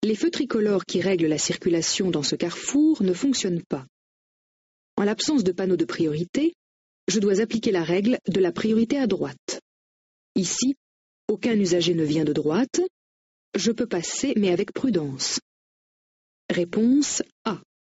Les feux tricolores qui règlent la circulation dans ce carrefour ne fonctionnent pas. En l'absence de panneau de priorité, je dois appliquer la règle de la priorité à droite. Ici, aucun usager ne vient de droite. Je peux passer, mais avec prudence. Réponse A.